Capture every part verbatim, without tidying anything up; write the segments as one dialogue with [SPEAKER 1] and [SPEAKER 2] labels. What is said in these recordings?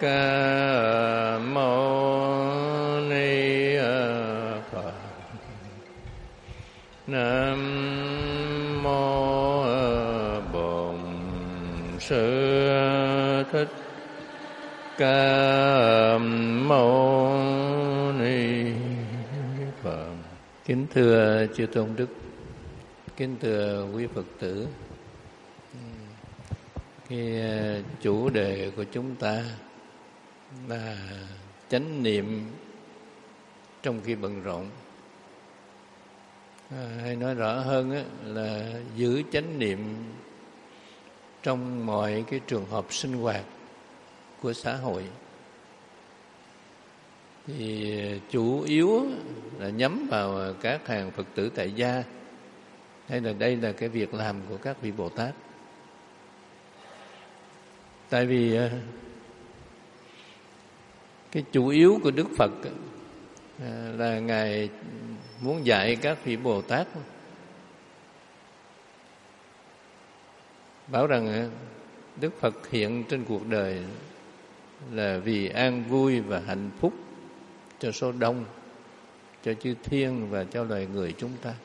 [SPEAKER 1] Ca Mâu Ni Phật. Nam mô Bổn Sư Thích Ca Mâu Ni Phật. Kính thưa chư tôn đức, kính thưa quý Phật tử, cái chủ đề của chúng ta là chánh niệm trong khi bận rộn. À, hay nói rõ hơn á, là giữ chánh niệm trong mọi cái trường hợp sinh hoạt của xã hội. Thì chủ yếu là nhắm vào các hàng Phật tử tại gia, hay là đây là cái việc làm của các vị Bồ Tát. Tại vì cái chủ yếu của Đức Phật là Ngài muốn dạy các vị Bồ Tát bảo rằng Đức Phật hiện trên cuộc đời là vì an vui và hạnh phúc cho số đông, cho chư thiên và cho loài người chúng ta.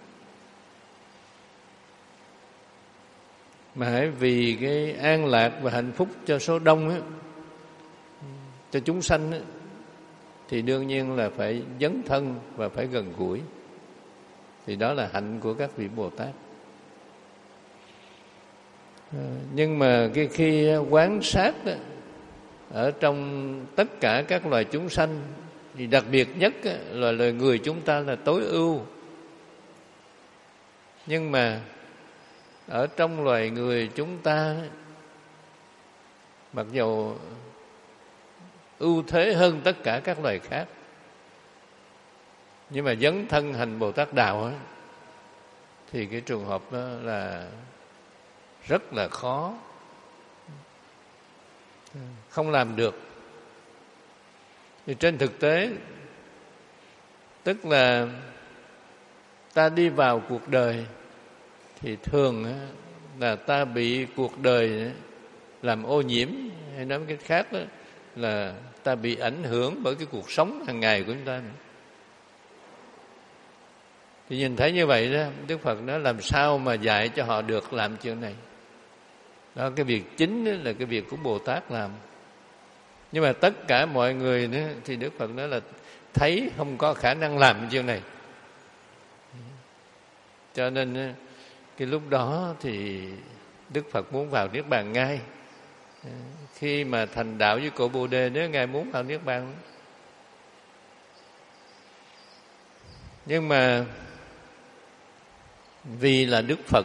[SPEAKER 1] Mà hãy vì cái an lạc và hạnh phúc cho số đông á, cho chúng sanh á, thì đương nhiên là phải dấn thân và phải gần gũi. Thì đó là hạnh của các vị Bồ Tát. À, nhưng mà cái khi quán sát đó, ở trong tất cả các loài chúng sanh, thì đặc biệt nhất á, là loài người chúng ta là tối ưu. Nhưng mà ở trong loài người chúng ta, mặc dù ưu thế hơn tất cả các loài khác, nhưng mà dấn thân hành Bồ Tát Đạo á, thì cái trường hợp đó là rất là khó, không làm được. Thì trên thực tế, tức là ta đi vào cuộc đời thì thường là ta bị cuộc đời làm ô nhiễm, hay nói cái khác đó là ta bị ảnh hưởng bởi cái cuộc sống hàng ngày của chúng ta. Thì nhìn thấy như vậy đó, Đức Phật nói làm sao mà dạy cho họ được làm chuyện này. Đó, cái việc chính đó là cái việc của Bồ Tát làm. Nhưng mà tất cả mọi người đó, thì Đức Phật nói là thấy không có khả năng làm chuyện này. Cho nên cái lúc đó thì Đức Phật muốn vào Niết Bàn ngay. Khi mà thành đạo với cội Bồ Đề, nếu Ngài muốn vào Niết Bàn. Nhưng mà vì là Đức Phật,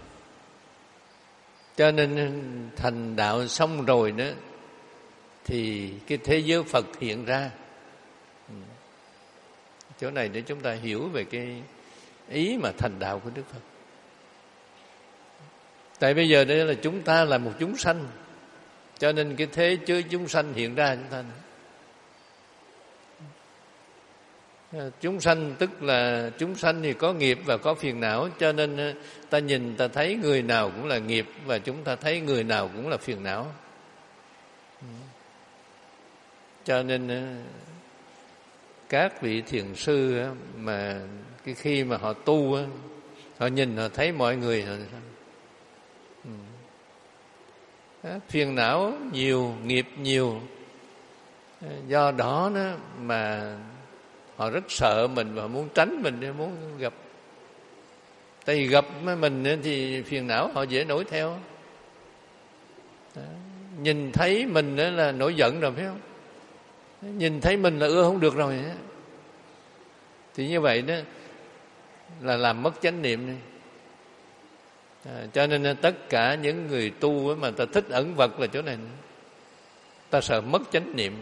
[SPEAKER 1] cho nên thành đạo xong rồi đó, thì cái thế giới Phật hiện ra. Chỗ này để chúng ta hiểu về cái ý mà thành đạo của Đức Phật. Tại bây giờ đây là chúng ta là một chúng sanh, cho nên cái thế giới chúng sanh hiện ra chúng ta. Chúng sanh tức là chúng sanh thì có nghiệp và có phiền não, cho nên ta nhìn ta thấy người nào cũng là nghiệp, và chúng ta thấy người nào cũng là phiền não. Cho nên các vị thiền sư mà cái khi mà họ tu, họ nhìn họ thấy mọi người họ phiền não nhiều, nghiệp nhiều, do đó đó mà họ rất sợ mình và muốn tránh mình, muốn gặp. Tại vì gặp mình thì phiền não họ dễ nổi theo. Đó. Nhìn thấy mình là nổi giận rồi, phải không? Nhìn thấy mình là ưa không được rồi. Thì như vậy đó là làm mất chánh niệm này. À, cho nên tất cả những người tu mà ta thích ẩn vật là chỗ này, ta sợ mất chánh niệm.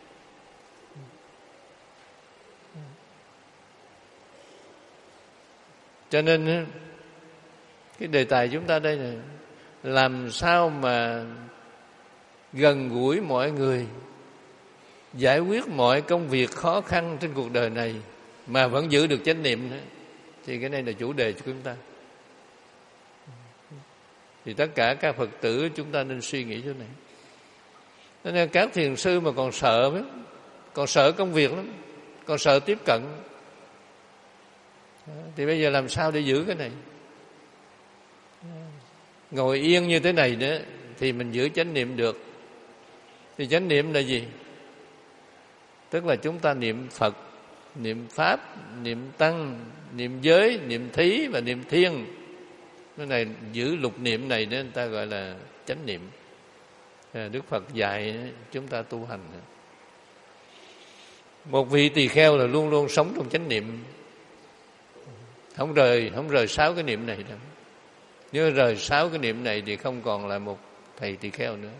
[SPEAKER 1] Cho nên cái đề tài chúng ta đây là làm sao mà gần gũi mọi người, giải quyết mọi công việc khó khăn trên cuộc đời này mà vẫn giữ được chánh niệm nữa. Thì cái này là chủ đề của chúng ta. Thì tất cả các Phật tử chúng ta nên suy nghĩ chỗ này. Nên các thiền sư mà còn sợ lắm, còn sợ công việc lắm, còn sợ tiếp cận. Thì bây giờ làm sao để giữ cái này? Ngồi yên như thế này nữa thì mình giữ chánh niệm được. Thì chánh niệm là gì? Tức là chúng ta niệm Phật, niệm Pháp, niệm Tăng, niệm giới, niệm thí và niệm thiên. Cái này giữ lục niệm này nên người ta gọi là chánh niệm. Đức Phật dạy chúng ta tu hành. Một vị tỳ kheo là luôn luôn sống trong chánh niệm, không rời không rời sáu cái niệm này đâu. Nếu rời sáu cái niệm này thì không còn là một thầy tỳ kheo nữa.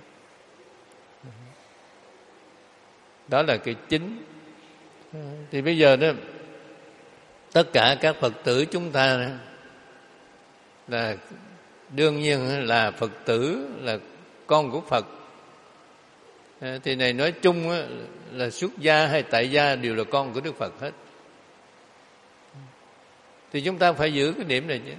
[SPEAKER 1] Đó là cái chính. Thì bây giờ đó, tất cả các Phật tử chúng ta là đương nhiên là Phật tử, là con của Phật. Thì này nói chung là xuất gia hay tại gia đều là con của Đức Phật hết. Thì chúng ta phải giữ cái niệm này chứ.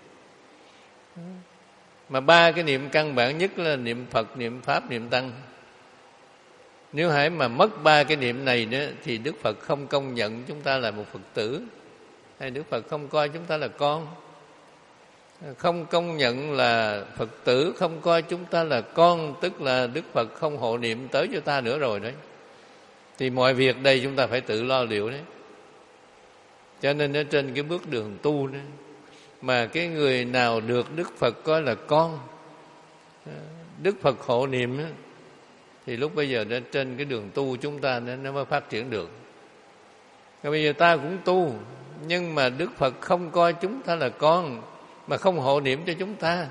[SPEAKER 1] Mà ba cái niệm căn bản nhất là niệm Phật, niệm Pháp, niệm Tăng. Nếu hãy mà mất ba cái niệm này nữa thì Đức Phật không công nhận chúng ta là một Phật tử, hay Đức Phật không coi chúng ta là con. Không công nhận là Phật tử, không coi chúng ta là con, tức là Đức Phật không hộ niệm tới cho ta nữa rồi đấy. Thì mọi việc đây chúng ta phải tự lo liệu đấy. Cho nên ở trên cái bước đường tu đó, mà cái người nào được Đức Phật coi là con, Đức Phật hộ niệm đó, thì lúc bây giờ trên cái đường tu chúng ta nó mới phát triển được. Và bây giờ ta cũng tu, nhưng mà Đức Phật không coi chúng ta là con, mà không hộ niệm cho chúng ta,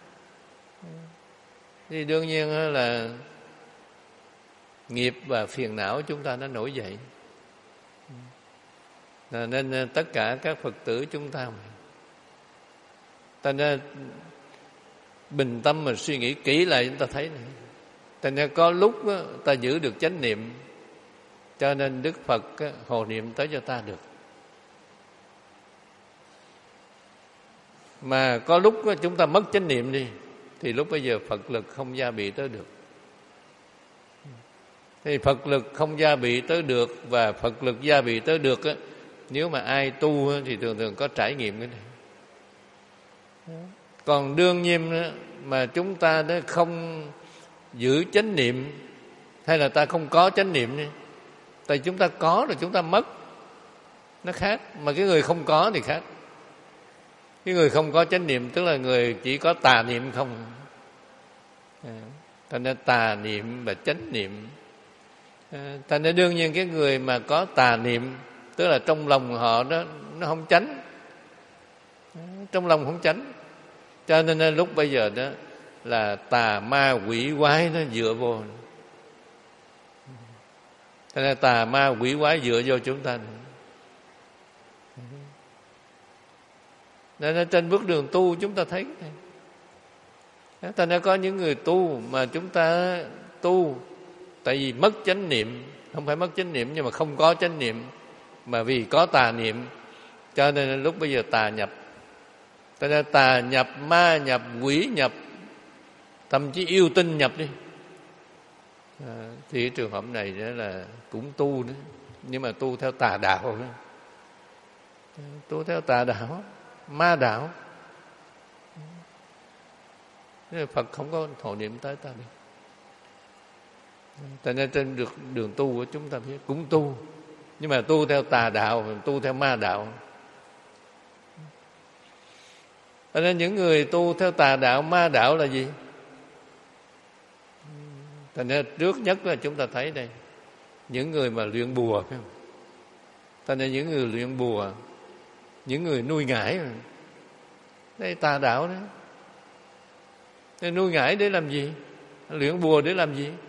[SPEAKER 1] thì đương nhiên là nghiệp và phiền não chúng ta nó nổi dậy. Nên tất cả các Phật tử chúng ta ta nên bình tâm mà suy nghĩ kỹ lại, chúng ta thấy này. Thành ra có lúc đó, ta giữ được chánh niệm, cho nên Đức Phật đó, hộ niệm tới cho ta được. Mà có lúc đó, chúng ta mất chánh niệm đi, thì lúc bây giờ Phật lực không gia bị tới được. Thì Phật lực không gia bị tới được, và Phật lực gia bị tới được á, nếu mà ai tu á, thì thường thường có trải nghiệm cái này. Còn đương nhiên đó, mà chúng ta đó không giữ chánh niệm, hay là ta không có chánh niệm đi, tại chúng ta có rồi chúng ta mất, nó khác. Mà cái người không có thì khác. Cái người không có chánh niệm tức là người chỉ có tà niệm không. Thành ra tà niệm và chánh niệm. Thành ra đương nhiên cái người mà có tà niệm, tức là trong lòng họ đó nó không chánh, trong lòng không chánh, cho nên lúc bây giờ đó là tà ma quỷ quái nó dựa vô. Thành ra tà ma quỷ quái dựa vô chúng ta. Nên trên bước đường tu chúng ta thấy cái này. Thành ra có những người tu mà chúng ta tu tại vì mất chánh niệm, không phải mất chánh niệm nhưng mà không có chánh niệm, mà vì có tà niệm, cho nên lúc bây giờ tà nhập. Thành ra tà nhập, ma nhập, quỷ nhập, thậm chí yêu tinh nhập đi. À, thì cái trường hợp này đó là cũng tu nữa, nhưng mà tu theo tà đạo nữa. Tu theo tà đạo, ma đạo. Nên Phật không có hộ niệm tới ta được. Tại nên trên được đường tu của chúng ta biết cũng tu, nhưng mà tu theo tà đạo, tu theo ma đạo. Cho nên những người tu theo tà đạo, ma đạo là gì? Thành ra trước nhất là chúng ta thấy đây, những người mà luyện bùa, phải không? Thành ra những người luyện bùa, những người nuôi ngải, đây tà đạo đó. Nên nuôi ngải để làm gì? Luyện bùa để làm gì?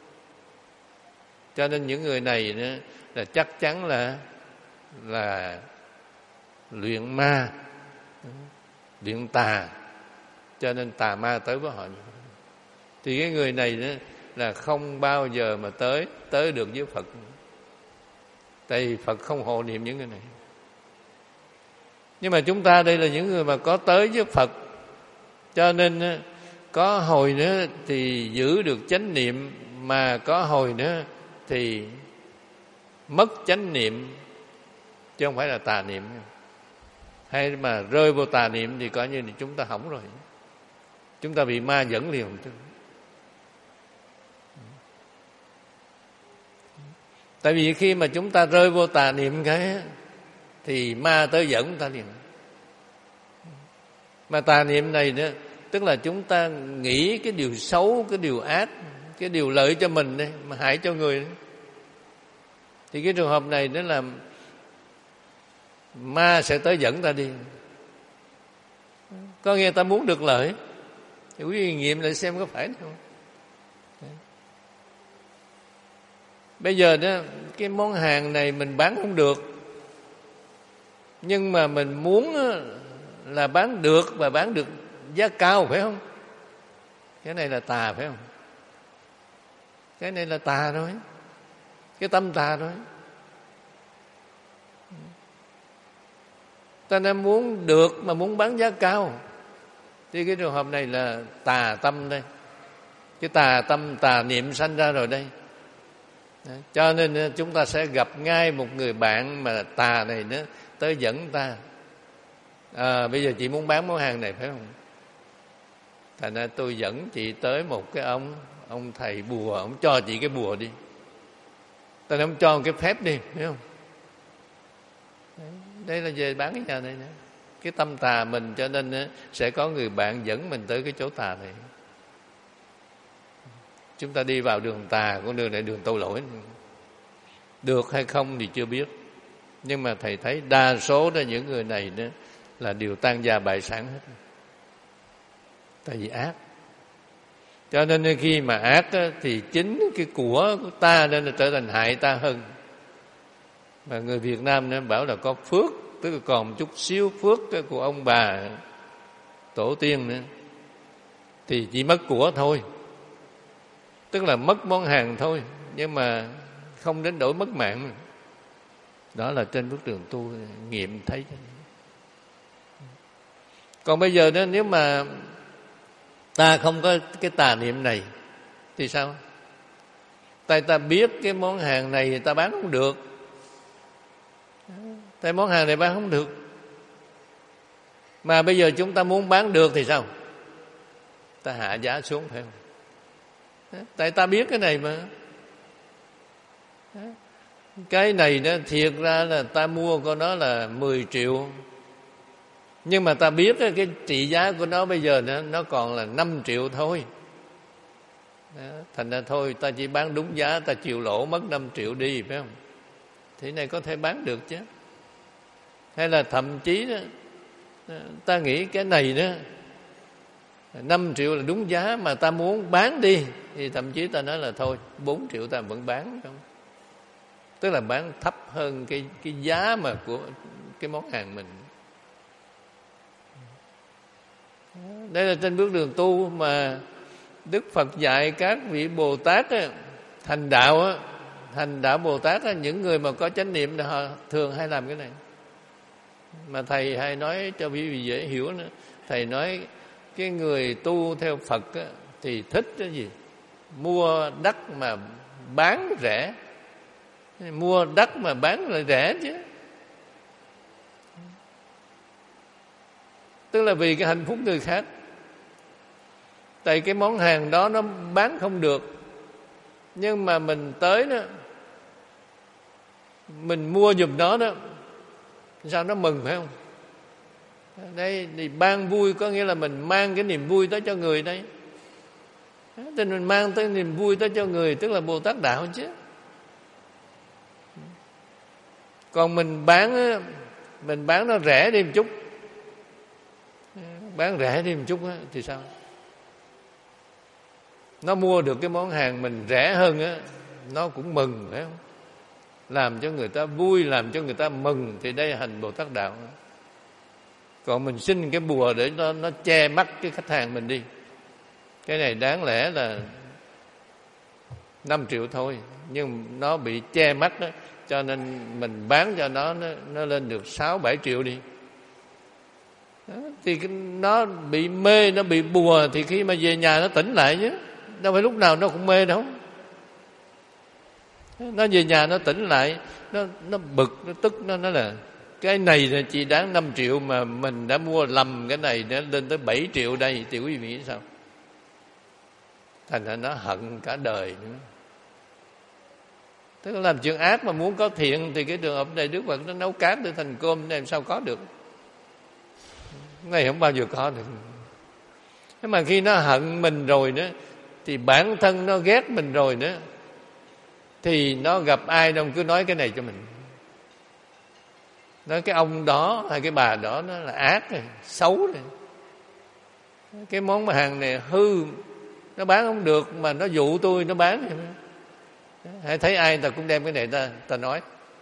[SPEAKER 1] Cho nên những người này đó, là chắc chắn là là luyện ma, luyện tà, cho nên tà ma tới với họ. Thì cái người này đó là không bao giờ mà tới tới được với Phật, tại vì Phật không hộ niệm những người này. Nhưng mà chúng ta đây là những người mà có tới với Phật, cho nên có hồi nữa thì giữ được chánh niệm mà có hồi nữa thì mất chánh niệm, chứ không phải là tà niệm. Hay mà rơi vô tà niệm thì coi như là chúng ta hỏng rồi, chúng ta bị ma dẫn liền. Tại vì khi mà chúng ta rơi vô tà niệm cái thì ma tới dẫn ta liền. Mà tà niệm này nữa, tức là chúng ta nghĩ cái điều xấu, cái điều ác, cái điều lợi cho mình đấy, mà hại cho người đấy. Thì cái trường hợp này đó là ma sẽ tới dẫn ta đi. Có nghĩa ta muốn được lợi. Thì quý vị nghiệm lại xem có phải không. Bây giờ đó, cái món hàng này mình bán không được, nhưng mà mình muốn là bán được và bán được giá cao, phải không? Cái này là tà, phải không? Cái này là tà rồi, cái tâm tà rồi. Ta nên muốn được mà muốn bán giá cao, thì cái trường hợp này là tà tâm đây. Cái tà tâm, tà niệm sanh ra rồi đây. Cho nên chúng ta sẽ gặp ngay một người bạn mà tà này nữa tới dẫn ta. À, bây giờ chị muốn bán món hàng này, phải không? Thành ra tôi dẫn chị tới một cái ông ông thầy bùa, ông cho chị cái bùa đi. Ta nói ông cho một cái phép đi, phải không? Đây là về bán cái nhà này nữa. Cái tâm tà mình, cho nên sẽ có người bạn dẫn mình tới cái chỗ tà này. Chúng ta đi vào đường tà, con đường này đường tội lỗi. Được hay không thì chưa biết, nhưng mà thầy thấy đa số đó những người này đó là đều tan gia bại sản hết. Tại vì ác. Cho nên khi mà ác đó, thì chính cái của ta nên là trở thành hại ta hơn. Mà người Việt Nam nên bảo là có phước, tức là còn một chút xíu phước của ông bà tổ tiên nữa, thì chỉ mất của thôi, tức là mất món hàng thôi, nhưng mà không đến đổi mất mạng. Đó là trên bước đường tu nghiệm thấy. Còn bây giờ đó, nếu mà ta không có cái tà niệm này thì sao? Tại ta biết cái món hàng này ta bán không được, tại món hàng này bán không được. Mà bây giờ chúng ta muốn bán được thì sao? Ta hạ giá xuống, phải không? Tại ta biết cái này mà. Cái này đó thiệt ra là ta mua của nó là mười triệu, nhưng mà ta biết cái trị giá của nó bây giờ nó, nó còn là năm triệu thôi. Đó, thành ra thôi ta chỉ bán đúng giá, ta chịu lỗ mất năm triệu đi, phải không? Thì này có thể bán được chứ. Hay là thậm chí đó, ta nghĩ cái này đó năm triệu là đúng giá, mà ta muốn bán đi thì thậm chí ta nói là thôi bốn triệu ta vẫn bán, không? Tức là bán thấp hơn cái, cái giá mà của cái món hàng mình. Đây là trên bước đường tu mà Đức Phật dạy các vị Bồ Tát á, thành đạo á, thành đạo Bồ Tát á, những người mà có chánh niệm là họ thường hay làm cái này. Mà thầy hay nói cho quý vị dễ hiểu nữa, thầy nói cái người tu theo Phật á, thì thích cái gì? Mua đắt mà bán rẻ. Mua đắt mà bán lại rẻ chứ. Tức là vì cái hạnh phúc người khác. Tại cái món hàng đó nó bán không được, nhưng mà mình tới đó, mình mua giùm nó đó, sao nó mừng, phải không? Đây thì ban vui, có nghĩa là mình mang cái niềm vui tới cho người đây. Thì mình mang tới niềm vui tới cho người, tức là Bồ Tát đạo chứ. Còn mình bán, mình bán nó rẻ đi một chút, bán rẻ đi một chút á, thì sao? Nó mua được cái món hàng mình rẻ hơn á, nó cũng mừng, phải không? Làm cho người ta vui, làm cho người ta mừng, thì đây là hành Bồ Tát đạo. Còn mình xin cái bùa để nó, nó che mắt cái khách hàng mình đi, cái này đáng lẽ là năm triệu thôi, nhưng nó bị che mắt đó, cho nên mình bán cho nó, nó, nó lên được sáu bảy triệu đi. Đó, thì nó bị mê, nó bị bùa, thì khi mà về nhà nó tỉnh lại chứ. Đâu phải lúc nào nó cũng mê đâu. Nó về nhà nó tỉnh lại, nó nó bực, nó tức, nó nói là cái này là chỉ đáng năm triệu mà mình đã mua lầm cái này nó lên tới bảy triệu đây, thì quý vị nghĩ sao? Thành ra nó hận cả đời nữa. Tức là làm chuyện ác mà muốn có thiện, thì cái trường hợp này Đức Phật nó nấu cám để thành cơm, làm sao có được? Cái này không bao giờ có được. Thế mà khi nó hận mình rồi nữa, thì bản thân nó ghét mình rồi nữa, thì nó gặp ai đâu cứ nói cái này cho mình. Nói cái ông đó hay cái bà đó nó là ác này, xấu này. Cái món mà hàng này hư, nó bán không được mà nó dụ tôi nó bán. Hãy thấy ai ta cũng đem cái này ta ta nói.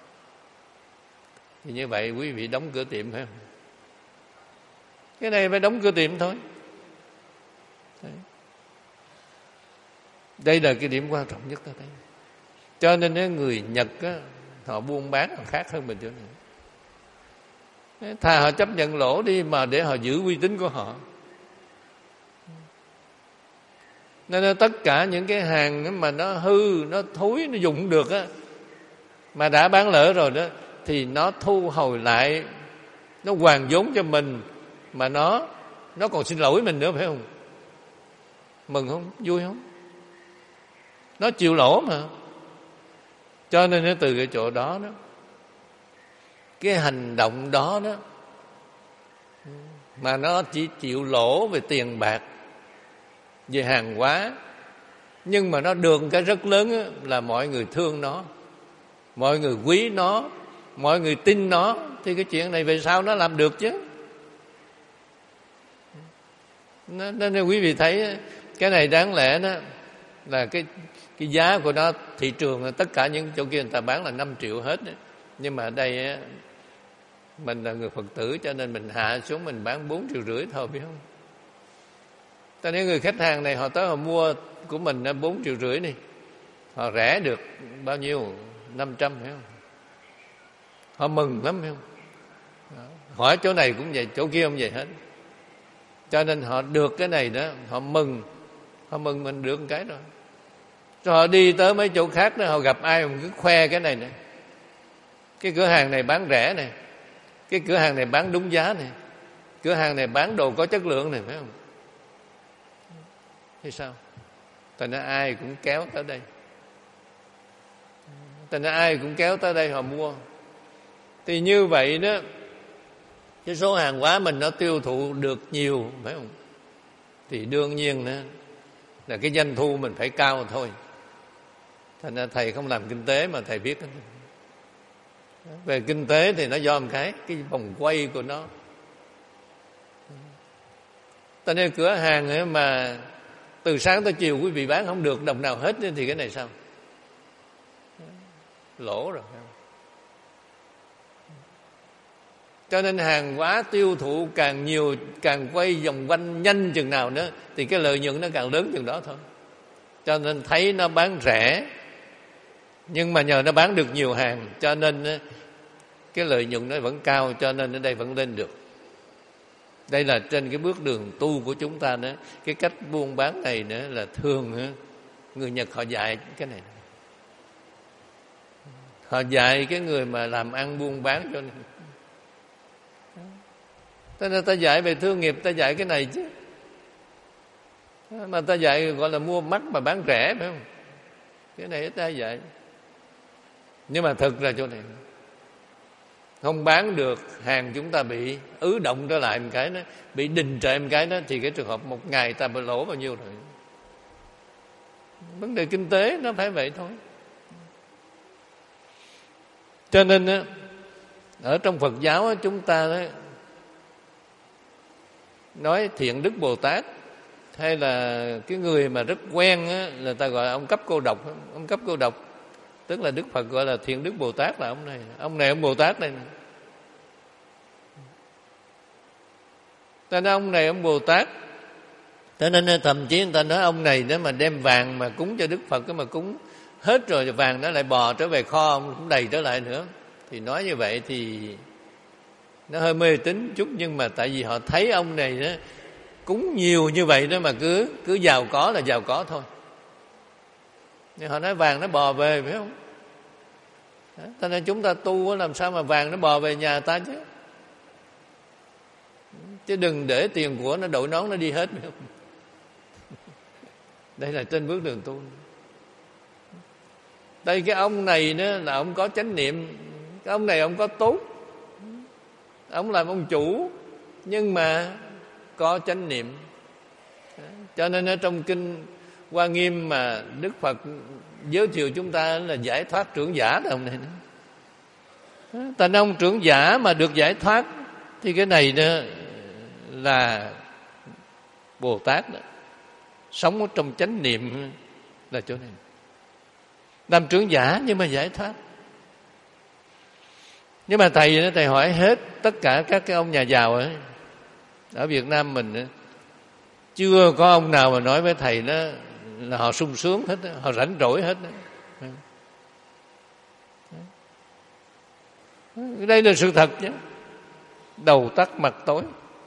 [SPEAKER 1] Thì như vậy quý vị đóng cửa tiệm phải không? Cái này phải đóng cửa tiệm thôi. Đấy. Đây là cái điểm quan trọng nhất ta thấy. Cho nên người Nhật á, họ buôn bán họ khác hơn mình chỗ này. Thà họ chấp nhận lỗ đi mà để họ giữ uy tín của họ. Nên tất cả những cái hàng mà nó hư, nó thối, nó dùng được á, mà đã bán lỡ rồi đó, thì nó thu hồi lại, nó hoàn vốn cho mình, mà nó nó còn xin lỗi mình nữa phải không? Mừng không? Vui không? Nó chịu lỗ mà. Cho nên nó từ cái chỗ đó đó, cái hành động đó đó, mà nó chỉ chịu lỗ về tiền bạc, về hàng hóa, nhưng mà nó được cái rất lớn á, là mọi người thương nó, mọi người quý nó, mọi người tin nó, thì cái chuyện này về sau nó làm được chứ. Nên quý vị thấy cái này đáng lẽ đó là cái cái giá của nó thị trường, tất cả những chỗ kia người ta bán là năm triệu hết đó. Nhưng mà ở đây á, mình là người Phật tử cho nên mình hạ xuống mình bán bốn triệu rưỡi thôi, biết không? Cho nên người khách hàng này họ tới họ mua của mình là bốn triệu rưỡi đi, họ rẻ được bao nhiêu? Năm trăm phải không? Họ mừng lắm phải không? Hỏi chỗ này cũng vậy, chỗ kia không vậy hết. Cho nên họ được cái này đó, họ mừng, họ mừng mình được một cái rồi. Rồi họ đi tới mấy chỗ khác đó, họ gặp ai cũng cứ khoe cái này nè. Cái cửa hàng này bán rẻ này, cái cửa hàng này bán đúng giá này, cửa hàng này bán đồ có chất lượng này, phải không? Thì sao? Thành ra ai cũng kéo tới đây. Thành ra ai cũng kéo tới đây họ mua. Thì như vậy đó, cái số hàng hóa mình nó tiêu thụ được nhiều, phải không? Thì đương nhiên đó là cái doanh thu mình phải cao thôi. Thành ra thầy không làm kinh tế mà thầy biết. Về kinh tế thì nó do một cái cái vòng quay của nó. Cho nên cửa hàng ấy mà từ sáng tới chiều quý vị bán không được đồng nào hết thì cái này sao? Lỗ rồi, phải không? Cho nên hàng hóa tiêu thụ càng nhiều, càng quay vòng quanh nhanh chừng nào nữa thì cái lợi nhuận nó càng lớn chừng đó thôi. Cho nên thấy nó bán rẻ, nhưng mà nhờ nó bán được nhiều hàng cho nên cái lợi nhuận nó vẫn cao, cho nên ở đây vẫn lên được. Đây là trên cái bước đường tu của chúng ta đó. Cái cách buôn bán này nữa là thường người Nhật họ dạy cái này. Họ dạy cái người mà làm ăn buôn bán cho nên. Thế nên ta dạy về thương nghiệp, ta dạy cái này chứ. Mà ta dạy gọi là mua mắc mà bán rẻ, phải không? Cái này ta dạy. Nhưng mà thực ra chỗ này không bán được, hàng chúng ta bị ứ động trở lại một cái đó, bị đình trệ một cái đó, thì cái trường hợp một ngày ta bị lỗ bao nhiêu rồi. Vấn đề kinh tế nó phải vậy thôi. Cho nên ở trong Phật giáo chúng ta đó, nói thiện đức Bồ Tát, hay là cái người mà rất quen á, là ta gọi là ông cấp cô độc. Ông cấp cô độc tức là Đức Phật gọi là thiện đức Bồ Tát là ông này. Ông này ông Bồ Tát này. Ta nói ông này ông Bồ Tát. Cho nên thậm chí người ta nói ông này nếu mà đem vàng mà cúng cho Đức Phật, cái mà cúng hết rồi vàng nó lại bò trở về kho, ông cũng đầy trở lại nữa. Thì nói như vậy thì nó hơi mê tín chút, nhưng mà tại vì họ thấy ông này đó cúng nhiều như vậy đó mà cứ cứ giàu có là giàu có thôi. Nhưng họ nói vàng nó bò về, phải không? Cho nên chúng ta tu làm sao mà vàng nó bò về nhà ta chứ. Chứ đừng để tiền của nó đội nón nó đi hết. Đây là trên bước đường tu. Đây cái ông này nữa là ông có chánh niệm. Cái ông này ông có tốt. Ông làm ông chủ, nhưng mà có chánh niệm. Cho nên ở trong kinh Hoa Nghiêm mà Đức Phật giới thiệu chúng ta là giải thoát trưởng giả đó ông này nữa. Tại ông trưởng giả mà được giải thoát thì cái này nữa là Bồ Tát đó. Sống ở trong chánh niệm là chỗ này. Làm trưởng giả nhưng mà giải thoát. Nhưng mà thầy thầy hỏi hết tất cả các cái ông nhà giàu ấy, ở Việt Nam mình ấy, chưa có ông nào mà nói với thầy đó là họ sung sướng hết, họ rảnh rỗi hết. Đây là sự thật chứ. Đầu tắt mặt tối.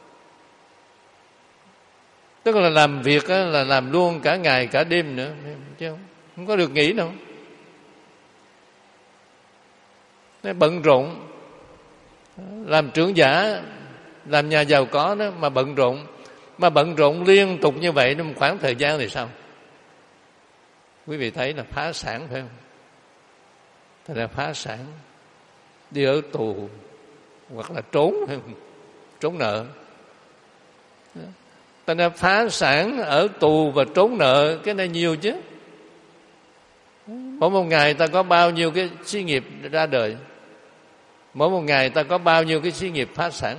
[SPEAKER 1] Tức là làm việc là làm luôn cả ngày cả đêm nữa, chứ không, không có được nghỉ đâu. Nó bận rộn. Làm trưởng giả, làm nhà giàu có đó mà bận rộn, mà bận rộn liên tục như vậy trong khoảng thời gian thì sao? Quý vị thấy là phá sản phải không? Thật là phá sản, đi ở tù hoặc là trốn phải không? Trốn nợ. Ta nên phá sản, ở tù và trốn nợ, cái này nhiều chứ. Mỗi một ngày ta có bao nhiêu cái xí nghiệp ra đời, mỗi một ngày ta có bao nhiêu cái xí nghiệp phá sản.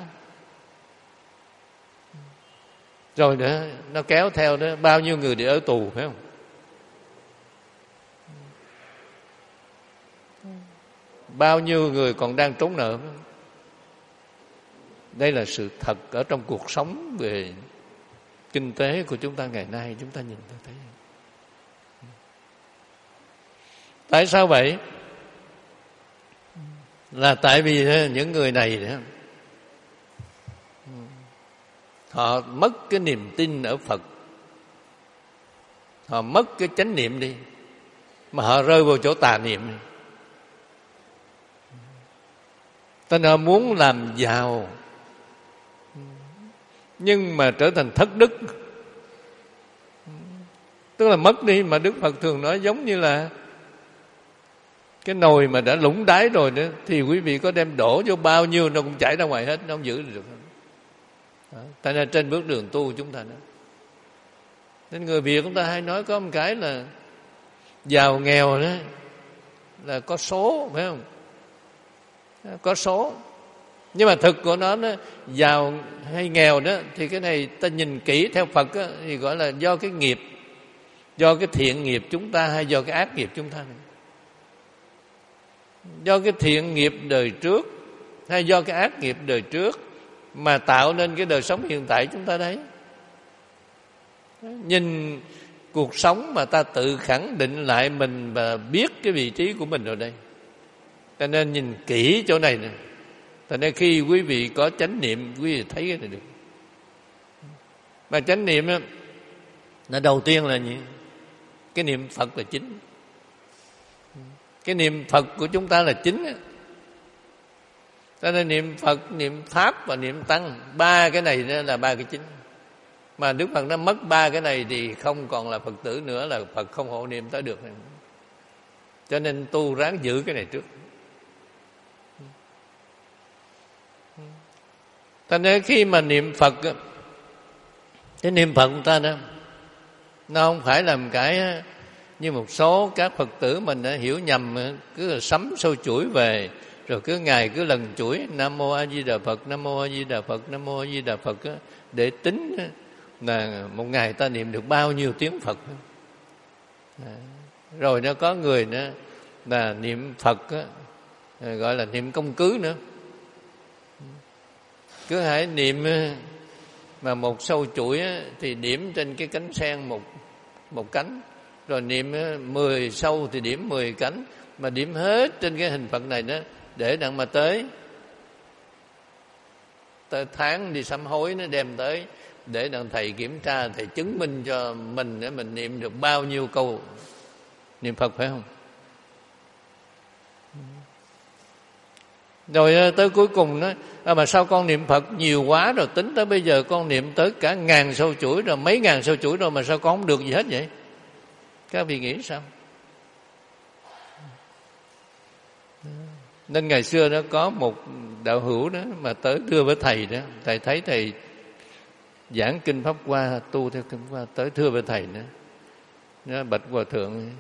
[SPEAKER 1] Rồi nữa nó kéo theo đó bao nhiêu người đi ở tù phải không? Bao nhiêu người còn đang trốn nợ phải không? Đây là sự thật ở trong cuộc sống về kinh tế của chúng ta ngày nay, chúng ta nhìn thấy. Tại sao vậy? Là tại vì những người này họ mất cái niềm tin ở Phật, họ mất cái chánh niệm đi, mà họ rơi vào chỗ tà niệm. Ta họ muốn làm giàu nhưng mà trở thành thất đức, tức là mất đi. Mà Đức Phật thường nói giống như là cái nồi mà đã lũng đáy rồi nữa, thì quý vị có đem đổ vô bao nhiêu nó cũng chảy ra ngoài hết, nó không giữ được. Tại nên trên bước đường tu chúng ta đó. Nên người Việt chúng ta hay nói có một cái là giàu nghèo đó là có số, phải không? Có số. Nhưng mà thực của nó, nó giàu hay nghèo đó thì cái này ta nhìn kỹ theo Phật đó, thì gọi là do cái nghiệp, do cái thiện nghiệp chúng ta hay do cái ác nghiệp chúng ta này. Do cái thiện nghiệp đời trước hay do cái ác nghiệp đời trước mà tạo nên cái đời sống hiện tại chúng ta đấy. Nhìn cuộc sống mà ta tự khẳng định lại mình và biết cái vị trí của mình rồi đây. Cho nên nhìn kỹ chỗ này nè. Cho nên khi quý vị có chánh niệm, quý vị thấy cái này được. Mà chánh niệm đó, nó đầu tiên là gì? Cái niệm Phật là chính. Cái niệm Phật của chúng ta là chính. Cho nên niệm Phật, niệm Pháp và niệm Tăng, ba cái này là ba cái chính. Mà Đức Phật nó mất ba cái này thì không còn là Phật tử nữa, là Phật không hộ niệm tới được. Cho nên tu ráng giữ cái này trước. Cho nên khi mà niệm Phật, cái niệm Phật của ta đó, nó không phải làm cái như một số các Phật tử mình đã hiểu nhầm, cứ là sắm sâu chuỗi về, rồi cứ ngày cứ lần chuỗi Nam Mô A Di Đà Phật, Nam Mô A Di Đà Phật, Nam Mô A Di Đà Phật để tính là một ngày ta niệm được bao nhiêu tiếng Phật. Rồi nó có người nữa là niệm Phật gọi là niệm công cứ nữa. Cứ hãy niệm mà một sâu chuỗi thì điểm trên cái cánh sen một một cánh, rồi niệm mười sâu thì điểm mười cánh, mà điểm hết trên cái hình Phật này đó để đặng mà tới tới tháng đi sám hối nó đem tới để đặng thầy kiểm tra, thầy chứng minh cho mình để mình niệm được bao nhiêu câu niệm Phật, phải không? Rồi tới cuối cùng nó à, mà sao con niệm Phật nhiều quá rồi, tính tới bây giờ con niệm tới cả ngàn sâu chuỗi rồi, mấy ngàn sâu chuỗi rồi mà sao con không được gì hết vậy? Các vị nghĩ sao? Nên ngày xưa nó có một đạo hữu đó mà tới đưa với thầy đó, thầy thấy thầy giảng kinh Pháp Hoa, tu theo kinh Pháp Hoa, tới thưa với thầy đó, nó bạch hòa thượng,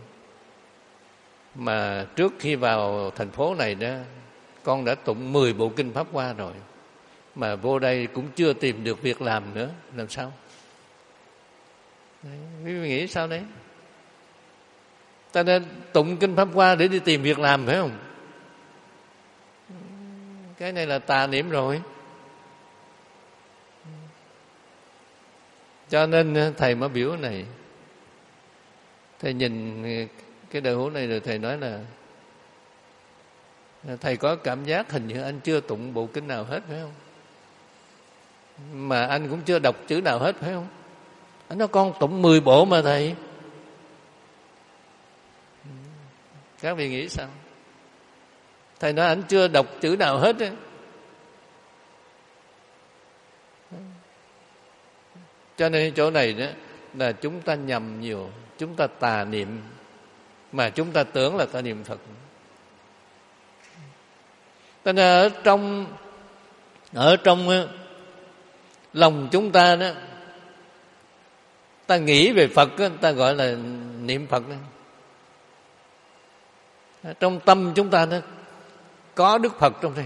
[SPEAKER 1] mà trước khi vào thành phố này đó con đã tụng mười bộ kinh Pháp Hoa rồi, mà vô đây cũng chưa tìm được việc làm nữa, làm sao? Đấy, quý vị nghĩ sao đấy? Ta nên tụng kinh Pháp Hoa để đi tìm việc làm phải không? Cái này là tà niệm rồi. Cho nên thầy mới biểu này, thầy nhìn cái đạo hữu này rồi thầy nói là thầy có cảm giác hình như anh chưa tụng bộ kinh nào hết phải không? Mà anh cũng chưa đọc chữ nào hết phải không? Anh nói con tụng mười bộ mà thầy. Các vị nghĩ sao? Thầy nói anh chưa đọc chữ nào hết ấy. Cho nên chỗ này đó là chúng ta nhầm nhiều, chúng ta tà niệm mà chúng ta tưởng là ta niệm Phật. Cho nên ở trong ở trong lòng chúng ta đó, ta nghĩ về Phật đó, ta gọi là niệm Phật đó. Trong tâm chúng ta đó có Đức Phật trong đây.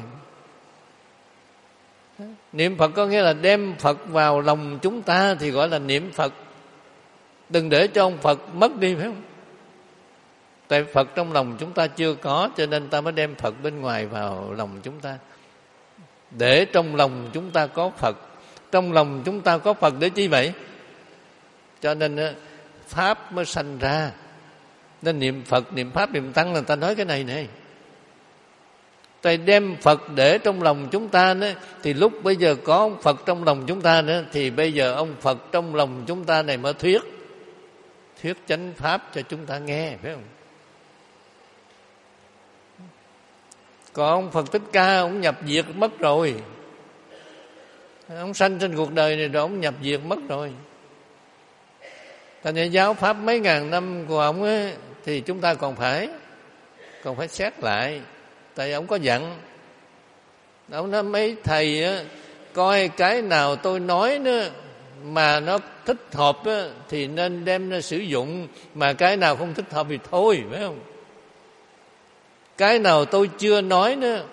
[SPEAKER 1] Niệm Phật có nghĩa là đem Phật vào lòng chúng ta thì gọi là niệm Phật. Đừng để cho ông Phật mất đi phải không? Tại Phật trong lòng chúng ta chưa có, cho nên ta mới đem Phật bên ngoài vào lòng chúng ta. Để trong lòng chúng ta có Phật. Trong lòng chúng ta có Phật để chi vậy? Cho nên Pháp mới sanh ra. Nên niệm Phật, niệm Pháp, niệm Tăng là ta nói cái này này. Tại đem Phật để trong lòng chúng ta nữa, thì lúc bây giờ có ông Phật trong lòng chúng ta nữa, thì bây giờ ông Phật trong lòng chúng ta này mới thuyết thuyết chánh Pháp cho chúng ta nghe, phải không? Còn ông Phật Thích Ca, ông nhập diệt mất rồi. Ông sanh trên cuộc đời này rồi ông nhập diệt mất rồi. Thành ra giáo Pháp mấy ngàn năm của ông ấy, thì chúng ta còn phải còn phải xét lại. Tại ông có dặn, ông nói mấy thầy á, coi cái nào tôi nói nữa mà nó thích hợp á, thì nên đem ra sử dụng, mà cái nào không thích hợp thì thôi, phải không? Cái nào tôi chưa nói nữa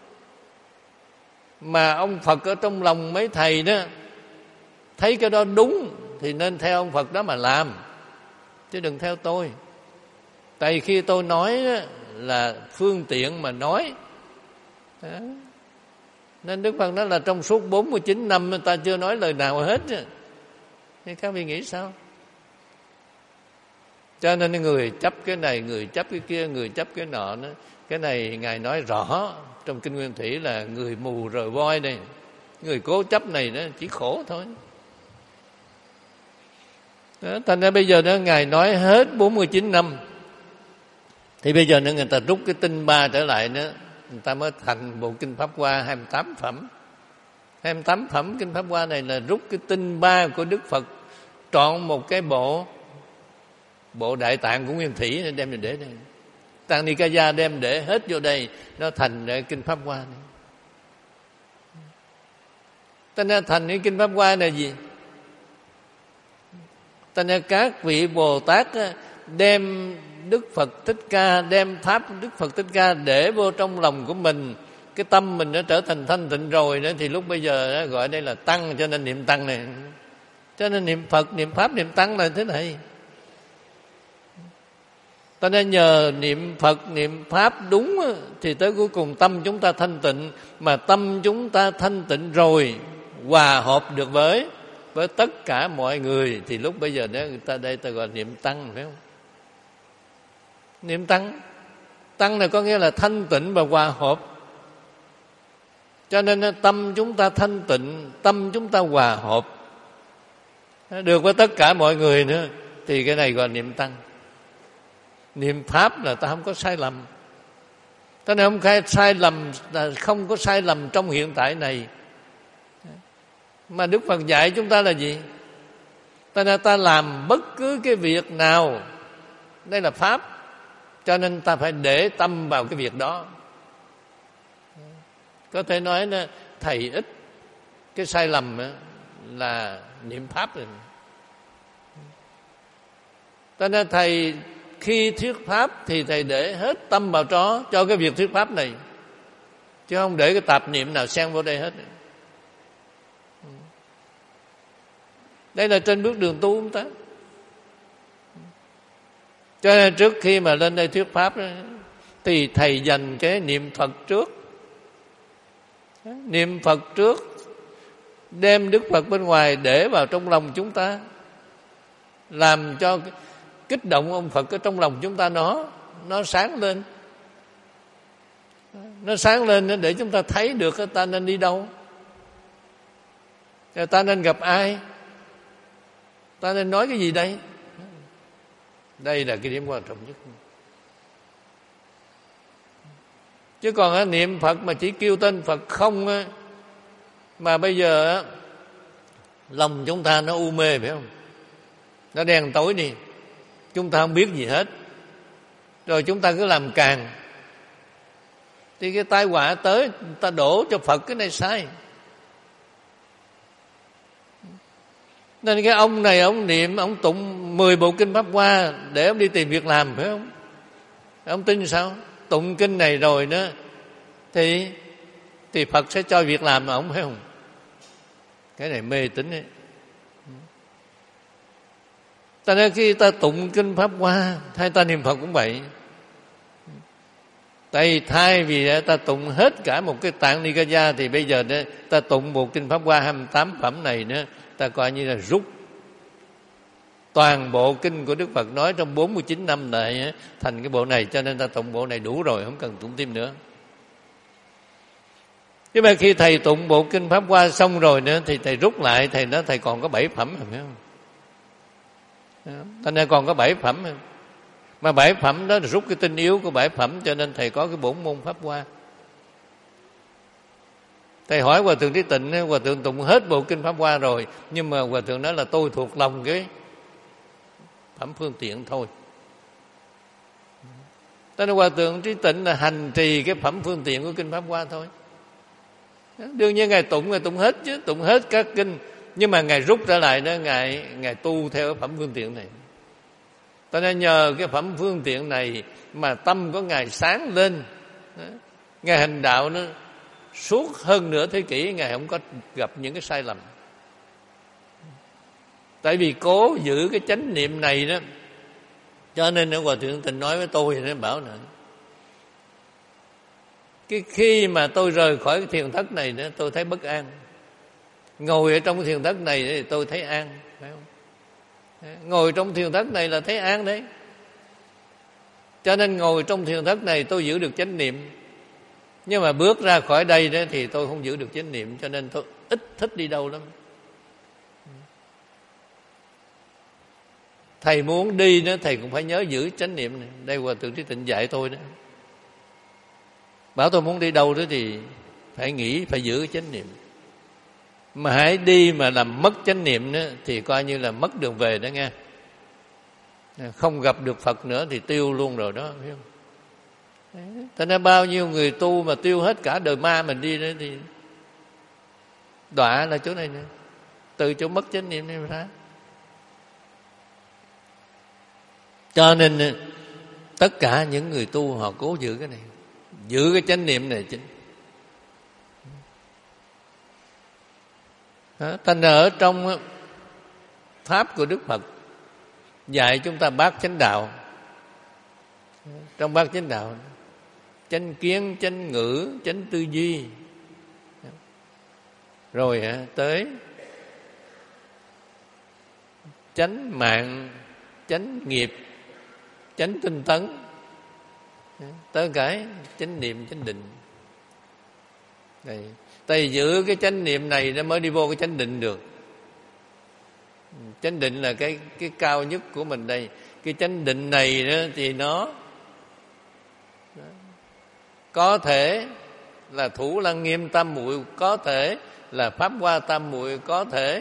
[SPEAKER 1] mà ông Phật ở trong lòng mấy thầy đó thấy cái đó đúng thì nên theo ông Phật đó mà làm, chứ đừng theo tôi. Tại khi tôi nói đó là phương tiện mà nói đó. Nên Đức Phật nói là trong suốt bốn mươi chín năm ta chưa nói lời nào hết. Thì các vị nghĩ sao? Cho nên người chấp cái này, người chấp cái kia, người chấp cái nọ nữa. Cái này Ngài nói rõ trong Kinh Nguyên Thủy là người mù rờ voi đây. Người cố chấp này đó chỉ khổ thôi. Đó, thành ra bây giờ đó Ngài nói hết bốn mươi chín năm, thì bây giờ nữa người ta rút cái tinh ba trở lại nữa, người ta mới thành bộ Kinh Pháp Hoa hai mươi tám phẩm. hai mươi tám phẩm Kinh Pháp Hoa này là rút cái tinh ba của Đức Phật, trọn một cái bộ bộ Đại Tạng của Nguyên Thủy nên đem để đây. Tăng Nikaya đem để hết vô đây, nó thành Kinh Pháp Hoa này. Thành ra thành cái Kinh Pháp Hoa này gì? Thành ra các vị Bồ Tát đem Đức Phật Thích Ca, đem Pháp Đức Phật Thích Ca để vô trong lòng của mình. Cái tâm mình nó trở thành thanh tịnh rồi nữa, thì lúc bây giờ đó, gọi đây là Tăng, cho nên niệm Tăng này. Cho nên niệm Phật, niệm Pháp, niệm Tăng là thế này. Ta nên nhờ niệm Phật, niệm Pháp đúng thì tới cuối cùng tâm chúng ta thanh tịnh. Mà tâm chúng ta thanh tịnh rồi, hòa hợp được với với tất cả mọi người, thì lúc bây giờ đó người ta đây ta gọi niệm Tăng, phải không? Niệm Tăng, Tăng này có nghĩa là thanh tịnh và hòa hợp. Cho nên tâm chúng ta thanh tịnh, tâm chúng ta hòa hợp được với tất cả mọi người nữa, thì cái này gọi niệm Tăng. Niệm Pháp là ta không có sai lầm. Cho nên không khai sai lầm, không có sai lầm trong hiện tại này. Mà Đức Phật dạy chúng ta là gì? Ta nên ta làm bất cứ cái việc nào, đây là pháp, cho nên ta phải để tâm vào cái việc đó. Có thể nói là thầy ít cái sai lầm là niệm pháp rồi. Cho nên thầy khi thuyết pháp thì thầy để hết tâm vào đó cho cái việc thuyết pháp này, chứ không để cái tạp niệm nào xen vô đây hết. Đây là trên bước đường tu chúng ta. Cho nên trước khi mà lên đây thuyết pháp thì thầy dành cái niệm Phật trước. Niệm Phật trước, đem Đức Phật bên ngoài để vào trong lòng chúng ta, làm cho kích động ông Phật ở trong lòng chúng ta nó nó sáng lên. Nó sáng lên để chúng ta thấy được ta nên đi đâu, ta nên gặp ai, ta nên nói cái gì đây. Đây là cái điểm quan trọng nhất. Chứ còn niệm Phật mà chỉ kêu tên Phật không, mà bây giờ lòng chúng ta nó u mê, phải không? Nó đen tối đi, chúng ta không biết gì hết, rồi chúng ta cứ làm càng, thì cái tai họa tới ta đổ cho Phật cái này sai. Nên cái ông này ông niệm, ông tụng mười bộ kinh Pháp Hoa để ông đi tìm việc làm, phải không? Ông tin sao? Tụng kinh này rồi đó thì thì Phật sẽ cho việc làm mà ông, phải không? Cái này mê tín ấy. Ta nên khi ta tụng kinh Pháp Hoa hay ta niệm Phật cũng vậy. Tại thay vì ta tụng hết cả một cái Tạng Nikaya thì bây giờ đó, ta tụng bộ kinh Pháp Hoa hai mươi tám phẩm này nữa, ta coi như là rút toàn bộ kinh của Đức Phật nói trong bốn mươi chín năm này thành cái bộ này, cho nên ta tụng bộ này đủ rồi, không cần tụng thêm nữa. Nhưng mà khi thầy tụng bộ kinh Pháp Hoa xong rồi nữa thì thầy rút lại, thầy nói thầy còn có bảy phẩm, phải không? Thành ra còn có bảy phẩm, mà bảy phẩm đó là rút cái tinh yếu của bảy phẩm, cho nên thầy có cái bổn môn Pháp Hoa. Thầy hỏi Hòa Thượng Trí Tịnh, Hòa Thượng tụng hết bộ kinh Pháp Hoa rồi, nhưng mà Hòa Thượng nói là tôi thuộc lòng cái phẩm phương tiện thôi. Cho nên Hòa Thượng Trí Tịnh là hành trì cái phẩm phương tiện của kinh Pháp Hoa thôi. Đương nhiên Ngài tụng, Ngài tụng hết chứ, tụng hết các kinh, nhưng mà Ngài rút trở lại đó, Ngài, Ngài tu theo cái phẩm phương tiện này. Cho nên nhờ cái phẩm phương tiện này mà tâm của Ngài sáng lên, Ngài hành đạo nó suốt hơn nửa thế kỷ, Ngài không có gặp những cái sai lầm. Tại vì cố giữ cái chánh niệm này đó, cho nên Hòa Thượng Tịnh nói với tôi, nó bảo là cái khi mà tôi rời khỏi cái thiền thất này đó, tôi thấy bất an. Ngồi ở trong cái thiền thất này thì tôi thấy an, phải không? Ngồi trong thiền thất này là thấy an đấy. Cho nên ngồi trong thiền thất này tôi giữ được chánh niệm. Nhưng mà bước ra khỏi đây đó thì tôi không giữ được chánh niệm, cho nên tôi ít thích đi đâu lắm. Thầy muốn đi đó, thầy cũng phải nhớ giữ chánh niệm này. Đây Hòa Thượng Trí Tịnh dạy tôi đó. Bảo tôi muốn đi đâu đó thì phải nghĩ, phải giữ chánh niệm. Mà hãy đi mà làm mất chánh niệm đó, thì coi như là mất đường về đó nghe. Không gặp được Phật nữa thì tiêu luôn rồi đó, phải không? Thế nên bao nhiêu người tu mà tiêu hết cả đời ma mình đi đó thì đọa là chỗ này nữa. Từ chỗ mất chánh niệm này ra. Cho nên tất cả những người tu họ cố giữ cái này, giữ cái chánh niệm này chính. Thành ra ở trong pháp của Đức Phật dạy chúng ta bát chánh đạo. Trong bát chánh đạo, chánh kiến, chánh ngữ, chánh tư duy, rồi tới chánh mạng, chánh nghiệp, chánh tinh tấn, tới cái chánh niệm, chánh định. Đây, tại giữ cái chánh niệm này nó mới đi vô cái chánh định được. Chánh định là cái cái cao nhất của mình đây. Cái chánh định này đó thì nó có thể là Thủ Lăng Nghiêm tam muội, có thể là Pháp Hoa tam muội, có thể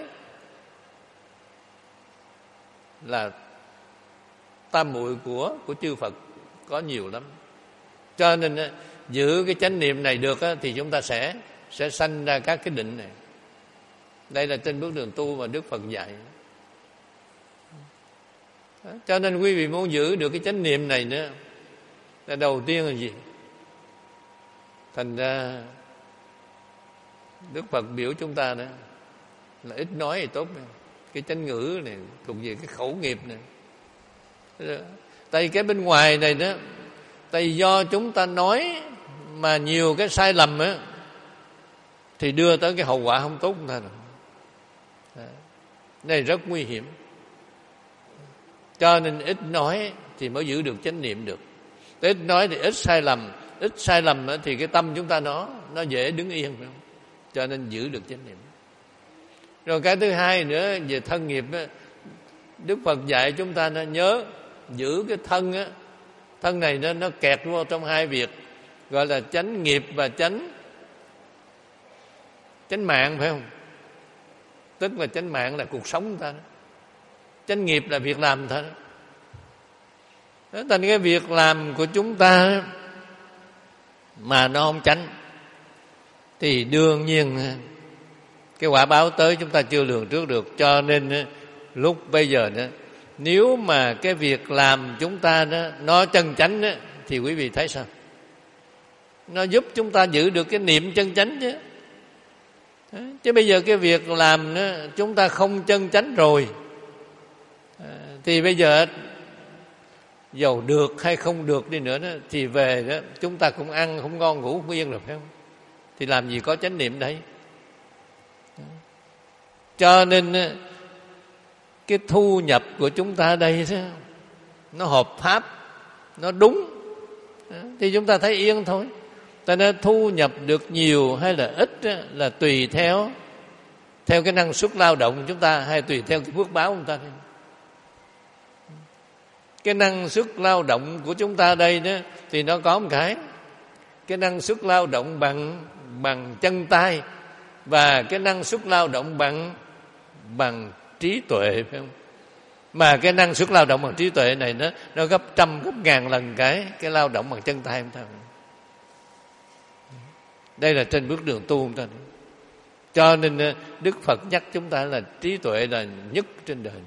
[SPEAKER 1] là tam muội của của chư Phật, có nhiều lắm. Cho nên giữ cái chánh niệm này được thì chúng ta sẽ sẽ sanh ra các cái định này. Đây là trên bước đường tu mà Đức Phật dạy. Cho nên quý vị muốn giữ được cái chánh niệm này nữa, là đầu tiên là gì? Thành ra Đức Phật biểu chúng ta đó là ít nói thì tốt. Cái chánh ngữ này thuộc về cái khẩu nghiệp này. Tại cái bên ngoài này đó, tại do chúng ta nói mà nhiều cái sai lầm á, thì đưa tới cái hậu quả không tốt của ta đâu. Này rất nguy hiểm. Cho nên ít nói thì mới giữ được chánh niệm được. Ít nói thì ít sai lầm. Ít sai lầm thì cái tâm chúng ta nó nó dễ đứng yên, phải không? Cho nên giữ được chánh niệm. Rồi cái thứ hai nữa về thân nghiệp á, Đức Phật dạy chúng ta nó nhớ giữ cái thân á, thân này nó nó kẹt vô trong hai việc, gọi là chánh nghiệp và chánh chánh mạng, phải không? Tức là chánh mạng là cuộc sống của ta đó. Chánh nghiệp là việc làm thôi. Đó, thành cái việc làm của chúng ta mà nó không chánh thì đương nhiên cái quả báo tới chúng ta chưa lường trước được. Cho nên lúc bây giờ đó, nếu mà cái việc làm chúng ta đó, nó chân chánh đó, thì quý vị thấy sao? Nó giúp chúng ta giữ được cái niệm chân chánh chứ. Chứ bây giờ cái việc làm đó, chúng ta không chân chánh rồi, thì bây giờ dầu được hay không được đi nữa đó, thì về đó chúng ta cũng ăn không ngon, ngủ không yên rồi, phải không? Thì làm gì có chánh niệm đấy. Cho nên cái thu nhập của chúng ta đây đó, nó hợp pháp, nó đúng, thì chúng ta thấy yên thôi. Ta nên thu nhập được nhiều hay là ít đó, là tùy theo theo cái năng suất lao động của chúng ta, hay tùy theo cái phước báo của chúng ta. Cái năng suất lao động của chúng ta đây đó thì nó có một cái cái năng suất lao động bằng bằng chân tay, và cái năng suất lao động bằng bằng trí tuệ, phải không? Mà cái năng suất lao động bằng trí tuệ này nó nó gấp trăm gấp ngàn lần cái cái lao động bằng chân tay của ta. Đây là trên bước đường tu của ta. Cho nên Đức Phật nhắc chúng ta là trí tuệ là nhất trên đời.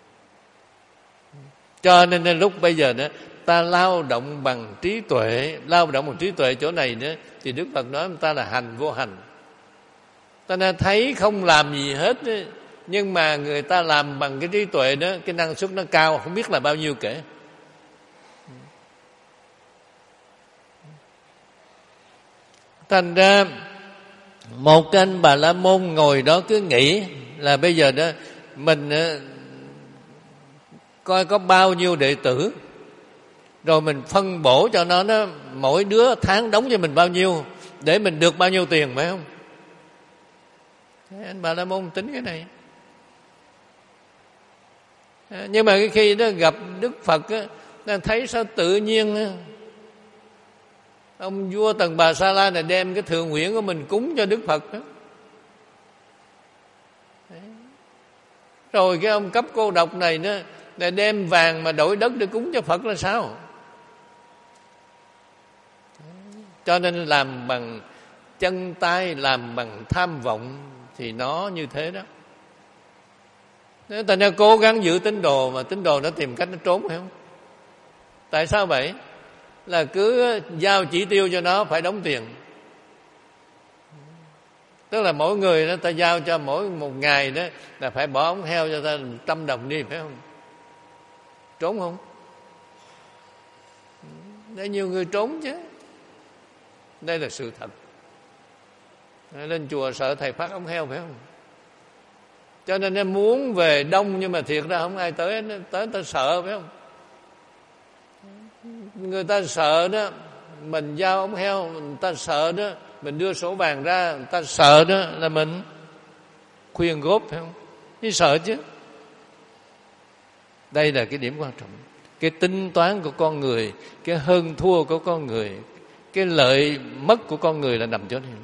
[SPEAKER 1] Cho nên lúc bây giờ đó, ta lao động bằng trí tuệ, lao động bằng trí tuệ chỗ này nữa, thì Đức Phật nói ta là hành vô hành. Ta nên thấy không làm gì hết đó, nhưng mà người ta làm bằng cái trí tuệ đó, cái năng suất nó cao không biết là bao nhiêu kể. Thành ra một cái anh Bà La Môn ngồi đó cứ nghĩ là bây giờ đó mình coi có bao nhiêu đệ tử, rồi mình phân bổ cho nó, nó mỗi đứa tháng đóng cho mình bao nhiêu để mình được bao nhiêu tiền, phải không? Anh Bà La Môn tính cái này. Nhưng mà khi đó gặp Đức Phật á, nó thấy sao tự nhiên á, ông vua Tần Bà Sa La này đem cái thượng nguyện của mình cúng cho Đức Phật đó. Rồi cái ông cấp cô độc này nữa để đem vàng mà đổi đất để cúng cho Phật là sao? Cho nên làm bằng chân tay, làm bằng tham vọng thì nó như thế đó. Nếu ta nên cố gắng giữ tín đồ mà tín đồ nó tìm cách nó trốn, phải không? Tại sao vậy? Là cứ giao chỉ tiêu cho nó phải đóng tiền. Tức là mỗi người đó ta giao cho mỗi một ngày đó là phải bỏ ống heo cho ta một trăm đồng đi, phải không? Trốn không? Để nhiều người trốn chứ. Đây là sự thật. Lên chùa sợ thầy phát ống heo, phải không? Cho nên em muốn về đông, nhưng mà thiệt ra không ai tới, tới ta sợ, phải không? Người ta sợ đó, mình giao ống heo, người ta sợ đó, mình đưa sổ vàng ra, người ta sợ đó là mình khuyên góp, phải không? Chứ sợ chứ. Đây là cái điểm quan trọng. Cái tính toán của con người, cái hơn thua của con người, cái lợi mất của con người là nằm chỗ này.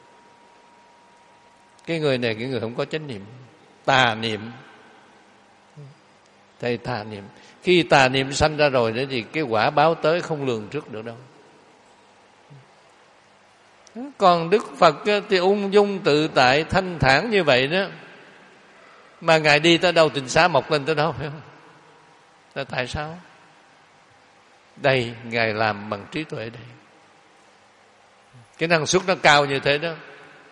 [SPEAKER 1] Cái người này cái người không có chánh niệm, tà niệm. Thầy tà niệm, khi tà niệm sanh ra rồi đó thì cái quả báo tới không lường trước được đâu. Còn Đức Phật thì ung dung tự tại thanh thản như vậy đó, mà Ngài đi tới đâu tịnh xá mọc lên tới đó, phải không? Là tại sao? Đây Ngài làm bằng trí tuệ đây. Cái năng suất nó cao như thế đó.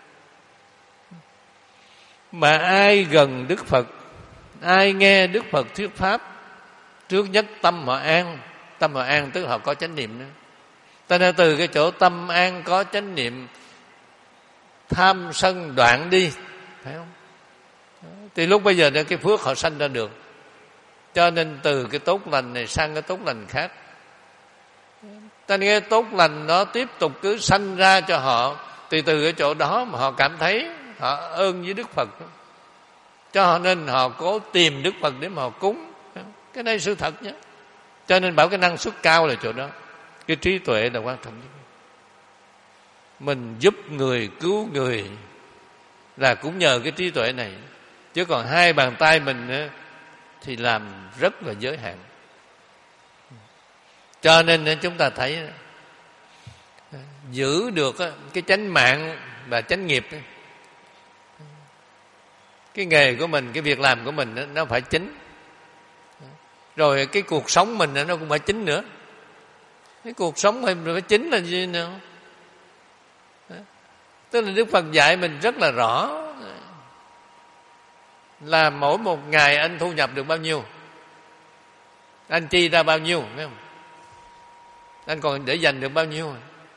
[SPEAKER 1] Mà ai gần Đức Phật, ai nghe Đức Phật thuyết pháp, trước nhất tâm họ an. Tâm họ an tức họ có chánh niệm đó. Ta nên từ cái chỗ tâm an có chánh niệm, tham sân đoạn đi, phải không? Thì lúc bây giờ đó cái phước họ sanh ra được. Cho nên từ cái tốt lành này sang cái tốt lành khác. Ta nghe tốt lành nó tiếp tục cứ sanh ra cho họ, thì từ cái chỗ đó mà họ cảm thấy họ ơn với Đức Phật, cho họ nên họ cố tìm Đức Phật để mà họ cúng. Cái này sự thật nhé. Cho nên bảo cái năng suất cao là chỗ đó. Cái trí tuệ là quan trọng nhất. Mình giúp người, cứu người là cũng nhờ cái trí tuệ này. Chứ còn hai bàn tay mình thì làm rất là giới hạn. Cho nên chúng ta thấy giữ được cái chánh mạng và chánh nghiệp, cái nghề của mình, cái việc làm của mình nó phải chính. Rồi cái cuộc sống mình nó cũng phải chính nữa. Cái cuộc sống mình phải chính là gì nữa? Tức là Đức Phật dạy mình rất là rõ là mỗi một ngày anh thu nhập được bao nhiêu, anh chi ra bao nhiêu, phải không? Anh còn để dành được bao nhiêu.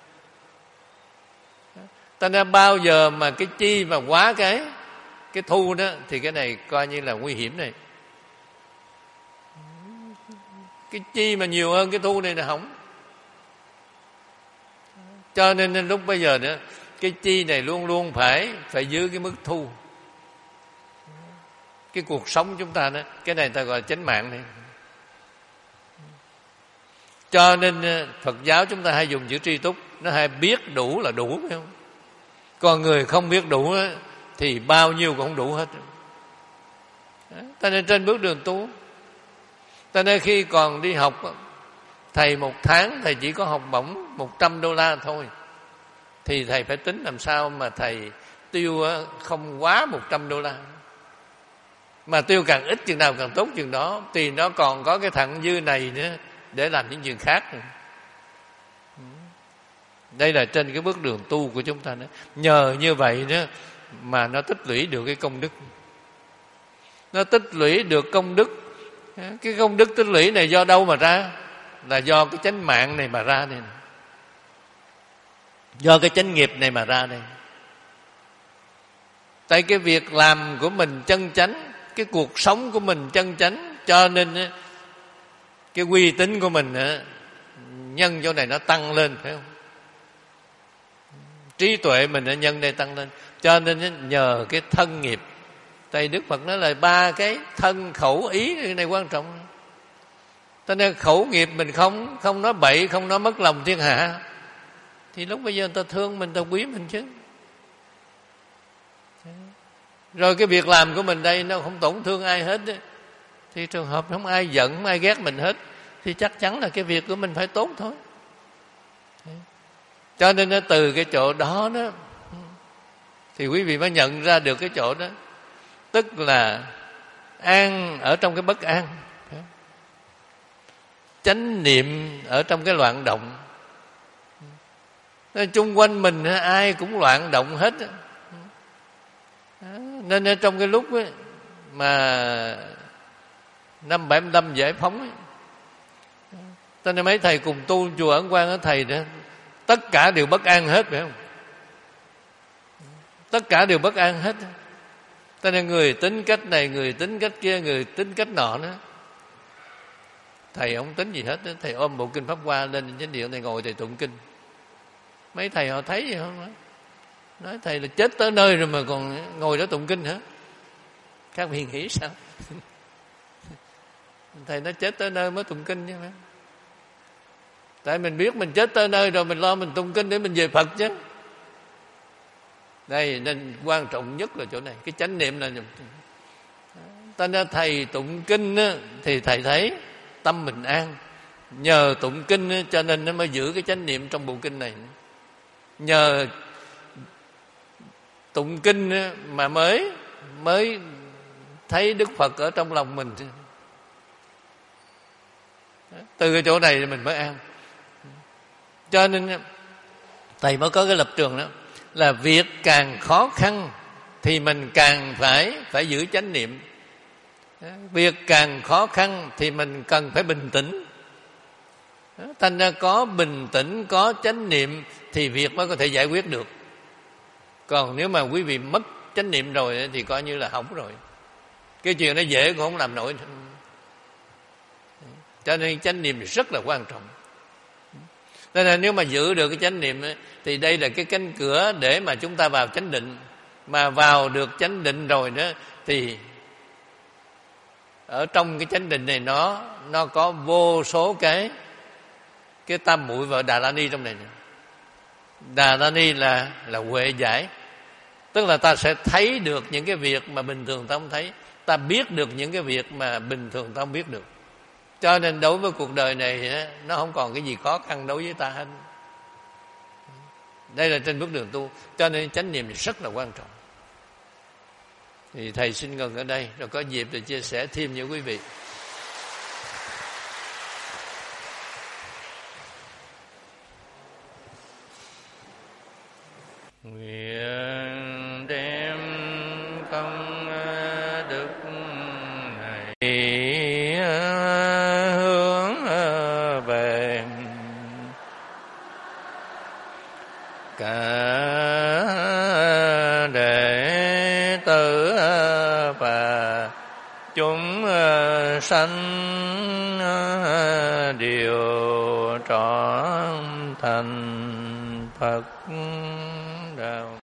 [SPEAKER 1] Ta nên bao giờ mà cái chi mà quá cái cái thu đó thì cái này coi như là nguy hiểm này. Cái chi mà nhiều hơn cái thu này là hỏng. Cho nên lúc bây giờ nữa, cái chi này luôn luôn phải phải giữ cái mức thu. Cái cuộc sống chúng ta đó, cái này ta gọi là chánh mạng này. Cho nên Phật giáo chúng ta hay dùng chữ tri túc, nó hay biết đủ là đủ, phải không? Còn người không biết đủ thì bao nhiêu cũng không đủ hết. Ta nên trên bước đường tu, ta nên khi còn đi học, thầy một tháng thầy chỉ có học bổng một trăm đô la thôi, thì thầy phải tính làm sao mà thầy tiêu không quá một trăm đô la. Mà tiêu càng ít chừng nào càng tốt chừng đó, thì nó còn có cái thặng dư này nữa để làm những chuyện khác. Đây là trên cái bước đường tu của chúng ta đó. Nhờ như vậy đó mà nó tích lũy được cái công đức. Nó tích lũy được công đức. Cái công đức tích lũy này do đâu mà ra? Là do cái chánh mạng này mà ra đây. Do cái chánh nghiệp này mà ra đây. Tại cái việc làm của mình chân chánh, cái cuộc sống của mình chân chánh, cho nên cái uy tín của mình nhân chỗ này nó tăng lên, phải không? Trí tuệ mình ở nhân đây tăng lên. Cho nên nhờ cái thân nghiệp. Tại Đức Phật nói là ba cái thân khẩu ý, cái này quan trọng. Cho nên khẩu nghiệp mình không không nói bậy, không nói mất lòng thiên hạ, thì lúc bây giờ người ta thương mình, người ta quý mình chứ. Rồi cái việc làm của mình đây nó không tổn thương ai hết ấy. Thì trường hợp không ai giận, không ai ghét mình hết, thì chắc chắn là cái việc của mình phải tốt thôi. Cho nên nó từ cái chỗ đó đó thì quý vị mới nhận ra được cái chỗ đó. Tức là an ở trong cái bất an, chánh niệm ở trong cái loạn động. Nên chung quanh mình ai cũng loạn động hết. Nên ở trong cái lúc ấy, mà năm bảy mươi lăm giải phóng ấy, cho nên mấy thầy cùng tu chùa Ấn Quang ở thầy đó, tất cả đều bất an hết, phải không? Tất cả đều bất an hết. Cho nên người tính cách này, người tính cách kia, người tính cách nọ nữa. Thầy không tính gì hết. Thầy ôm bộ kinh Pháp Hoa lên chánh điện, thầy ngồi thầy tụng kinh. Mấy thầy họ thấy gì không? Nói thầy là chết tới nơi rồi mà còn ngồi đó tụng kinh hả? Các vị nghĩ sao? Thầy nói chết tới nơi mới tụng kinh chứ. Tại mình biết mình chết tới nơi rồi, mình lo mình tụng kinh để mình về Phật chứ. Đây nên quan trọng nhất là chỗ này, cái chánh niệm là ta nên thầy tụng kinh á, thì thầy thấy tâm mình an. Nhờ tụng kinh á, cho nên nó mới giữ cái chánh niệm trong bộ kinh này. Nhờ tụng kinh á, mà mới mới thấy Đức Phật ở trong lòng mình. Từ cái chỗ này mình mới an. Cho nên thầy mới có cái lập trường đó là việc càng khó khăn thì mình càng phải phải giữ chánh niệm. Việc càng khó khăn thì mình cần phải bình tĩnh. Thành ra có bình tĩnh, có chánh niệm thì việc mới có thể giải quyết được. Còn nếu mà quý vị mất chánh niệm rồi thì coi như là hỏng rồi. Cái chuyện nó dễ cũng không làm nổi. Cho nên chánh niệm rất là quan trọng. Nên là nếu mà giữ được cái chánh niệm ấy, thì đây là cái cánh cửa để mà chúng ta vào chánh định. Mà vào được chánh định rồi đó thì ở trong cái chánh định này nó nó có vô số cái cái tam muội và Đà La Ni trong này. Đà La Ni là là huệ giải, tức là ta sẽ thấy được những cái việc mà bình thường ta không thấy, ta biết được những cái việc mà bình thường ta không biết được. Cho nên đối với cuộc đời này nó không còn cái gì khó khăn đối với ta hết. Đây là trên bước đường tu. Cho nên chánh niệm rất là quan trọng. Thì thầy xin ngừng ở đây, rồi có dịp để chia sẻ thêm với quý vị. Nguyện đem công đức này hướng về cả đệ tử và chúng sanh đều trọn thành Phật.